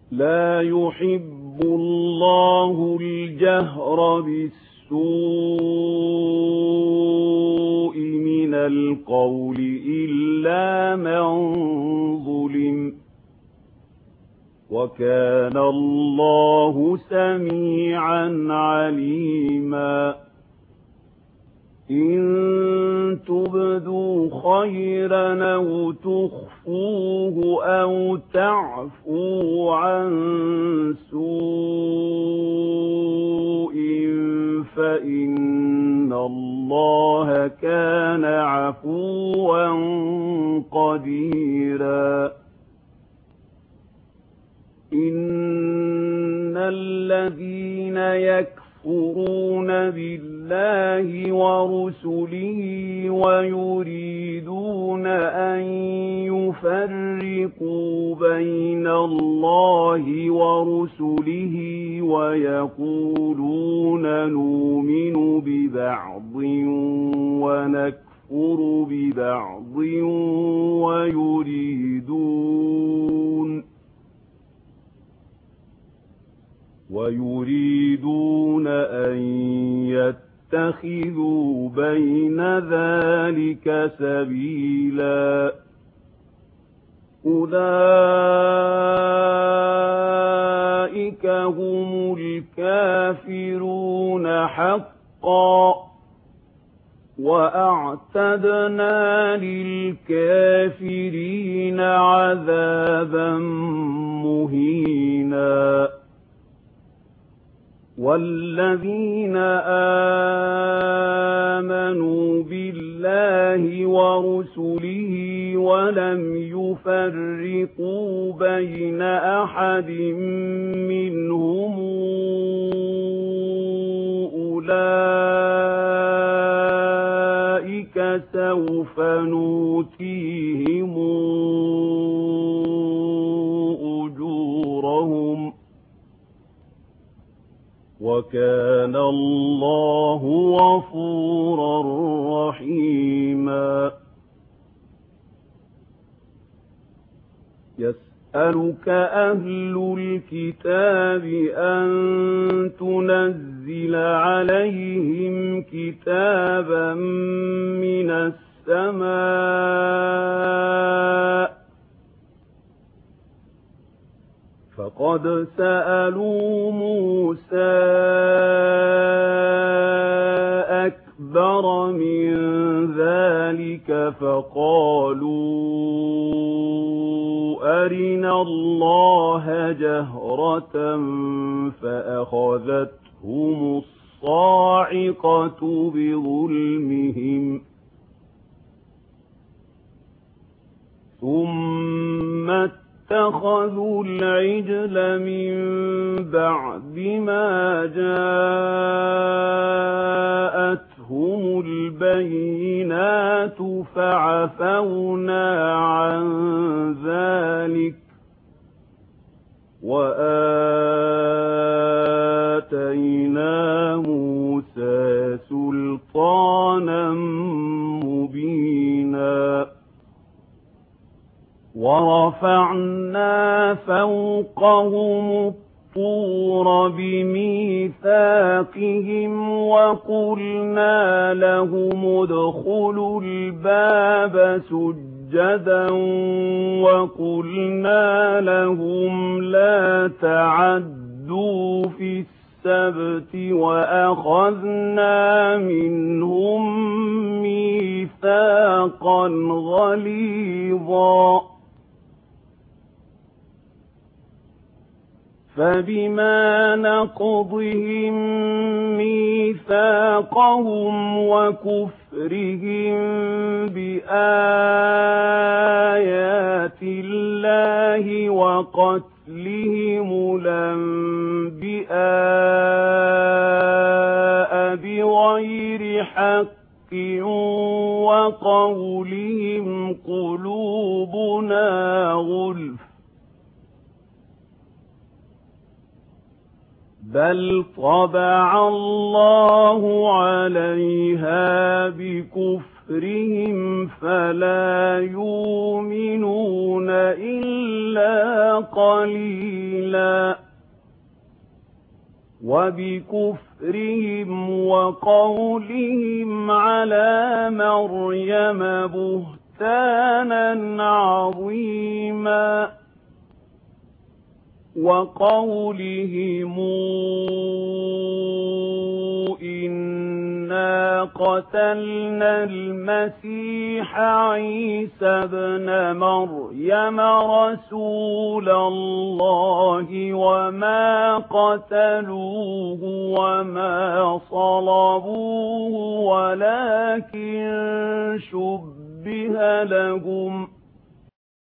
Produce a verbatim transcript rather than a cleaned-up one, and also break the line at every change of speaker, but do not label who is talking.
لا يحب الله الجهر بالسوء من القول إلا من ظلم وكان الله سميعا عليما إن تبدوا خيرا أو تخفوه أو تعفوا عن سوء فإن الله كان عفوا قديرا إن الذين يكفرون بالله ورسله ويريدون أن يفرقوا بين الله ورسله ويقولون نؤمن ببعض ونكفر ببعض ويريدون ويريدون أن يتخذوا بين ذلك سبيلا أولئك هم الكافرون حقا وأعتدنا للكافرين عذابا مهينا والذين آمنوا بالله ورسله ولم يفرقوا بين أحد منهم أولئك سوف نؤتيهم أجورهم وكان الله غفورا رحيما يسألك أهل الكتاب أن تنزل عليهم كتابا من السماء فقد سألوا موسى أكبر من ذلك فقالوا أرنا الله جهرة فأخذتهم الصاعقة بظلمهم ثم اتخذوا العجل من بعد ما جاءتهم البينات فعفونا عن ذلك وآتينا موسى سلطانا مبينا ورفعنا فوقهم الطور بميثاقهم وقلنا لهم ادخلوا الباب سجدا وقلنا لهم لا تعدوا في السبت وأخذنا منهم ميثاقا غليظا فبما نقضهم ميثاقهم وكفرهم بآيات الله وقتلهم الأنبياء بغير حق وقولهم قلوبنا غلف بل طبع الله عليها بكفرهم بكفرهم فلا يؤمنون إلا قليلا وبكفرهم وقولهم على مريم بهتانا عظيما وقولهم إنا قتلنا المسيح عيسى ابن مريم رسول الله وما قتلوه وما صلبوه ولكن شبه لهم